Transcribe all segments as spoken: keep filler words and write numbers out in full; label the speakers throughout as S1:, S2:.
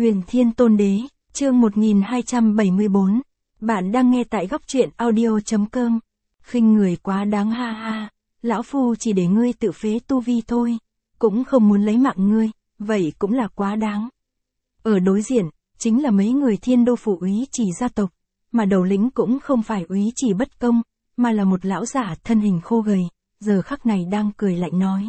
S1: Huyền Thiên Tôn Đế, chương một nghìn hai trăm bảy mươi bốn. Bạn đang nghe tại góc truyện audio.com. Khinh người quá đáng ha ha. Lão Phu chỉ để ngươi tự phế tu vi thôi. Cũng không muốn lấy mạng ngươi, vậy cũng là quá đáng. Ở đối diện, chính là mấy người Thiên Đô Phủ úy chỉ gia tộc. Mà đầu lĩnh cũng không phải úy chỉ bất công, mà là một lão giả thân hình khô gầy, giờ khắc này đang cười lạnh nói.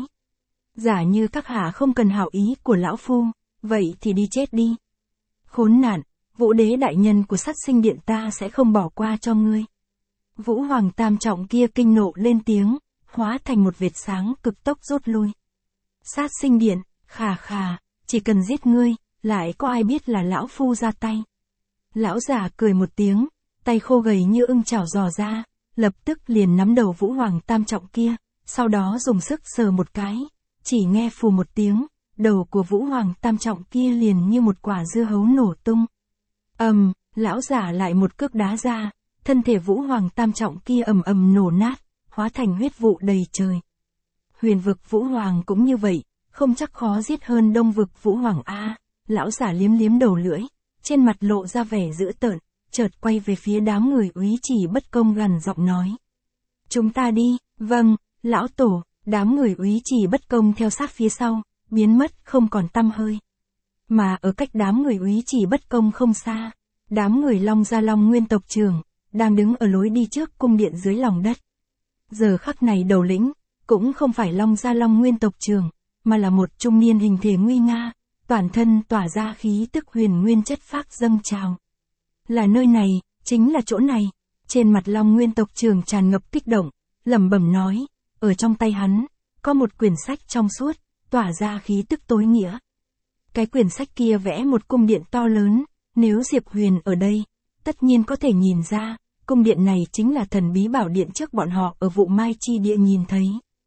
S1: Giả như các hạ không cần hảo ý của lão Phu, vậy thì đi chết đi. Khốn nạn, Vũ Đế đại nhân của Sát Sinh Điện ta sẽ không bỏ qua cho ngươi. Vũ Hoàng tam trọng kia kinh nộ lên tiếng, hóa thành một vệt sáng cực tốc rút lui. Sát Sinh Điện, khà khà, chỉ cần giết ngươi, lại có ai biết là lão Phu ra tay. Lão già cười một tiếng, tay khô gầy như ưng chảo giò ra, lập tức liền nắm đầu Vũ Hoàng tam trọng kia, sau đó dùng sức sờ một cái, chỉ nghe phù một tiếng. Đầu của Vũ Hoàng tam trọng kia liền như một quả dưa hấu nổ tung. Ầm, um, lão giả lại một cước đá ra, thân thể Vũ Hoàng tam trọng kia ầm ầm nổ nát, hóa thành huyết vụ đầy trời. Huyền vực Vũ Hoàng cũng như vậy, không chắc khó giết hơn Đông vực Vũ Hoàng a. Lão giả liếm liếm đầu lưỡi, trên mặt lộ ra vẻ dữ tợn, chợt quay về phía đám người úy chỉ bất công gằn giọng nói: "Chúng ta đi." "Vâng, lão tổ." Đám người úy chỉ bất công theo sát phía sau, biến mất không còn tăm hơi. Mà ở cách đám người úy chỉ bất công không xa, đám người Long Gia Long Nguyên tộc trưởng, đang đứng ở lối đi trước cung điện dưới lòng đất. Giờ khắc này đầu lĩnh, cũng không phải Long Gia Long Nguyên tộc trưởng, mà là một trung niên hình thể nguy nga, toàn thân tỏa ra khí tức huyền nguyên chất phác dâng trào. Là nơi này, chính là chỗ này. Trên mặt Long Nguyên tộc trưởng tràn ngập kích động, lẩm bẩm nói, ở trong tay hắn, có một quyển sách trong suốt, tỏa ra khí tức tối nghĩa. Cái quyển sách kia vẽ một cung điện to lớn, nếu Diệp Huyền ở đây, tất nhiên có thể nhìn ra, cung điện này chính là thần bí bảo điện trước bọn họ ở Vụ Mai Chi Địa nhìn thấy.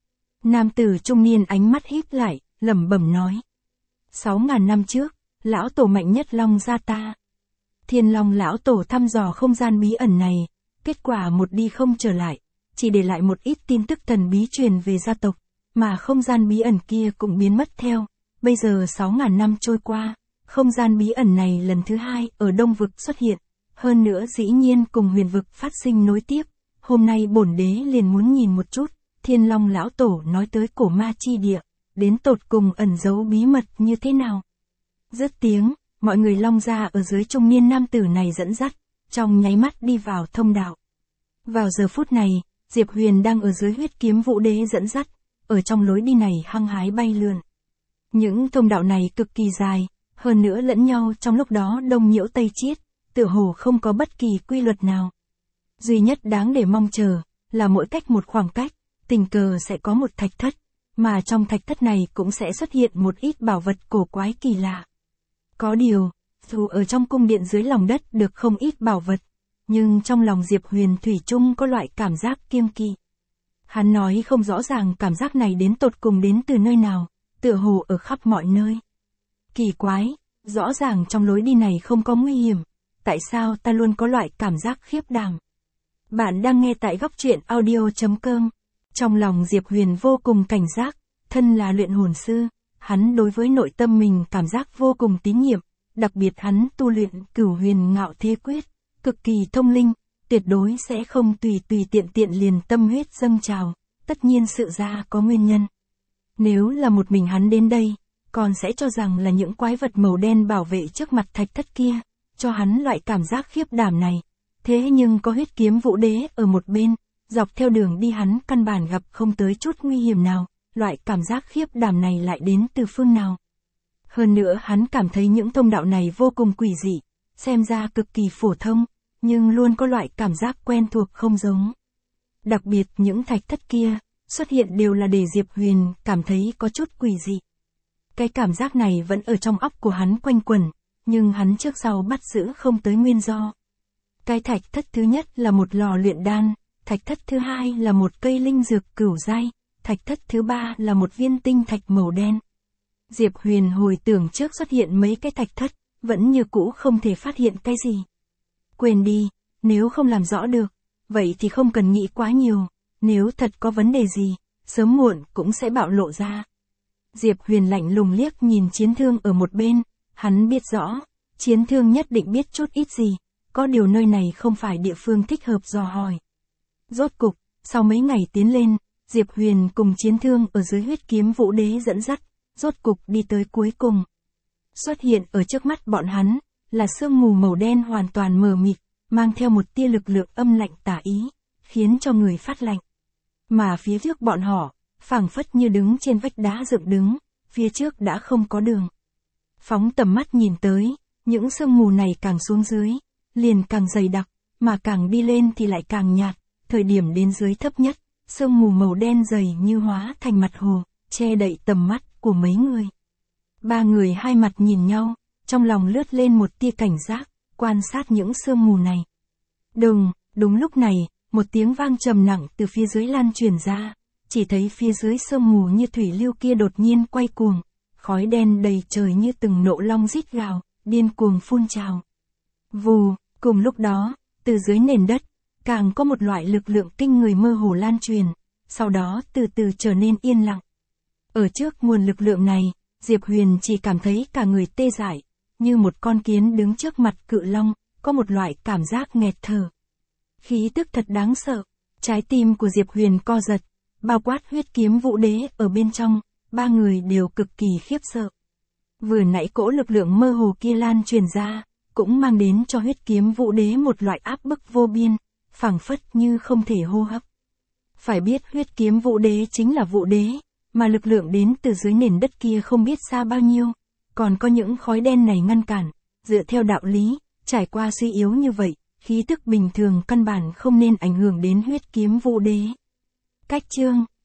S1: Nam tử trung niên ánh mắt híp lại, lẩm bẩm nói: Sáu ngàn năm trước, lão tổ mạnh nhất Long gia ta. Thiên Long lão tổ thăm dò không gian bí ẩn này, kết quả một đi không trở lại, chỉ để lại một ít tin tức thần bí truyền về gia tộc. Mà không gian bí ẩn kia cũng biến mất theo. Bây giờ sáu ngàn năm trôi qua, không gian bí ẩn này lần thứ hai ở Đông vực xuất hiện. Hơn nữa dĩ nhiên cùng huyền vực phát sinh nối tiếp. Hôm nay bổn đế liền muốn nhìn một chút, Thiên Long lão tổ nói tới cổ ma chi địa, đến tột cùng ẩn giấu bí mật như thế nào. Dứt tiếng, mọi người Long gia ở dưới trung niên nam tử này dẫn dắt, trong nháy mắt đi vào thông đạo. Vào giờ phút này, Diệp Huyền đang ở dưới huyết kiếm Vũ Đế dẫn dắt. Ở trong lối đi này hăng hái bay lượn. Những thông đạo này cực kỳ dài, hơn nữa lẫn nhau trong lúc đó đông nhiễu tây chiết, tựa hồ không có bất kỳ quy luật nào. Duy nhất đáng để mong chờ, là mỗi cách một khoảng cách, tình cờ sẽ có một thạch thất, mà trong thạch thất này cũng sẽ xuất hiện một ít bảo vật cổ quái kỳ lạ. Có điều, dù ở trong cung điện dưới lòng đất được không ít bảo vật, nhưng trong lòng Diệp Huyền thủy chung có loại cảm giác kiêng kỵ. Hắn nói không rõ ràng cảm giác này đến tột cùng đến từ nơi nào, tựa hồ ở khắp mọi nơi. Kỳ quái, rõ ràng trong lối đi này không có nguy hiểm, tại sao ta luôn có loại cảm giác khiếp đảm. Bạn đang nghe tại góc truyện audio.com. Trong lòng Diệp Huyền vô cùng cảnh giác, thân là luyện hồn sư, hắn đối với nội tâm mình cảm giác vô cùng tín nhiệm, đặc biệt hắn tu luyện Cửu Huyền Ngạo Thế Quyết, cực kỳ thông linh. Tuyệt đối sẽ không tùy tùy tiện tiện liền tâm huyết dâng trào, tất nhiên sự ra có nguyên nhân. Nếu là một mình hắn đến đây, còn sẽ cho rằng là những quái vật màu đen bảo vệ trước mặt thạch thất kia, cho hắn loại cảm giác khiếp đảm này. Thế nhưng có huyết kiếm Vũ Đế ở một bên, dọc theo đường đi hắn căn bản gặp không tới chút nguy hiểm nào, loại cảm giác khiếp đảm này lại đến từ phương nào. Hơn nữa hắn cảm thấy những thông đạo này vô cùng quỷ dị, xem ra cực kỳ phổ thông, nhưng luôn có loại cảm giác quen thuộc không giống. Đặc biệt những thạch thất kia, xuất hiện đều là để Diệp Huyền cảm thấy có chút quỷ dị. Cái cảm giác này vẫn ở trong óc của hắn quanh quẩn, nhưng hắn trước sau bắt giữ không tới nguyên do. Cái thạch thất thứ nhất là một lò luyện đan, thạch thất thứ hai là một cây linh dược cửu giai, thạch thất thứ ba là một viên tinh thạch màu đen. Diệp Huyền hồi tưởng trước xuất hiện mấy cái thạch thất, vẫn như cũ không thể phát hiện cái gì. Quên đi, nếu không làm rõ được, vậy thì không cần nghĩ quá nhiều, nếu thật có vấn đề gì, sớm muộn cũng sẽ bạo lộ ra. Diệp Huyền lạnh lùng liếc nhìn chiến thương ở một bên, hắn biết rõ, Chiến Thương nhất định biết chút ít gì, có điều nơi này không phải địa phương thích hợp dò hỏi. Rốt cục, sau mấy ngày tiến lên, Diệp Huyền cùng Chiến Thương ở dưới huyết kiếm vũ đế dẫn dắt, rốt cục đi tới cuối cùng. Xuất hiện ở trước mắt bọn hắn, là sương mù màu đen hoàn toàn mờ mịt, mang theo một tia lực lượng âm lạnh tà ý, khiến cho người phát lạnh. Mà phía trước bọn họ, phảng phất như đứng trên vách đá dựng đứng, phía trước đã không có đường. Phóng tầm mắt nhìn tới, những sương mù này càng xuống dưới, liền càng dày đặc, mà càng đi lên thì lại càng nhạt, thời điểm đến dưới thấp nhất, sương mù màu đen dày như hóa thành mặt hồ, che đậy tầm mắt của mấy người. Ba người hai mặt nhìn nhau, trong lòng lướt lên một tia cảnh giác, quan sát những sương mù này. Đùng, đúng lúc này, một tiếng vang trầm nặng từ phía dưới lan truyền ra, chỉ thấy phía dưới sương mù như thủy lưu kia đột nhiên quay cuồng, khói đen đầy trời như từng nộ long rít gào, điên cuồng phun trào. Vù, cùng lúc đó, từ dưới nền đất, càng có một loại lực lượng kinh người mơ hồ lan truyền, sau đó từ từ trở nên yên lặng. Ở trước nguồn lực lượng này, Diệp Huyền chỉ cảm thấy cả người tê dại, như một con kiến đứng trước mặt cự long, có một loại cảm giác nghẹt thở. Khí tức thật đáng sợ, trái tim của Diệp Huyền co giật, bao quát huyết kiếm vũ đế ở bên trong, ba người đều cực kỳ khiếp sợ. Vừa nãy cỗ lực lượng mơ hồ kia lan truyền ra, cũng mang đến cho huyết kiếm vũ đế một loại áp bức vô biên, phảng phất như không thể hô hấp. Phải biết huyết kiếm vũ đế chính là vũ đế, mà lực lượng đến từ dưới nền đất kia không biết xa bao nhiêu, còn có những khói đen này ngăn cản, dựa theo đạo lý, trải qua suy yếu như vậy, khí tức bình thường căn bản không nên ảnh hưởng đến huyết kiếm vũ đế. Cách chương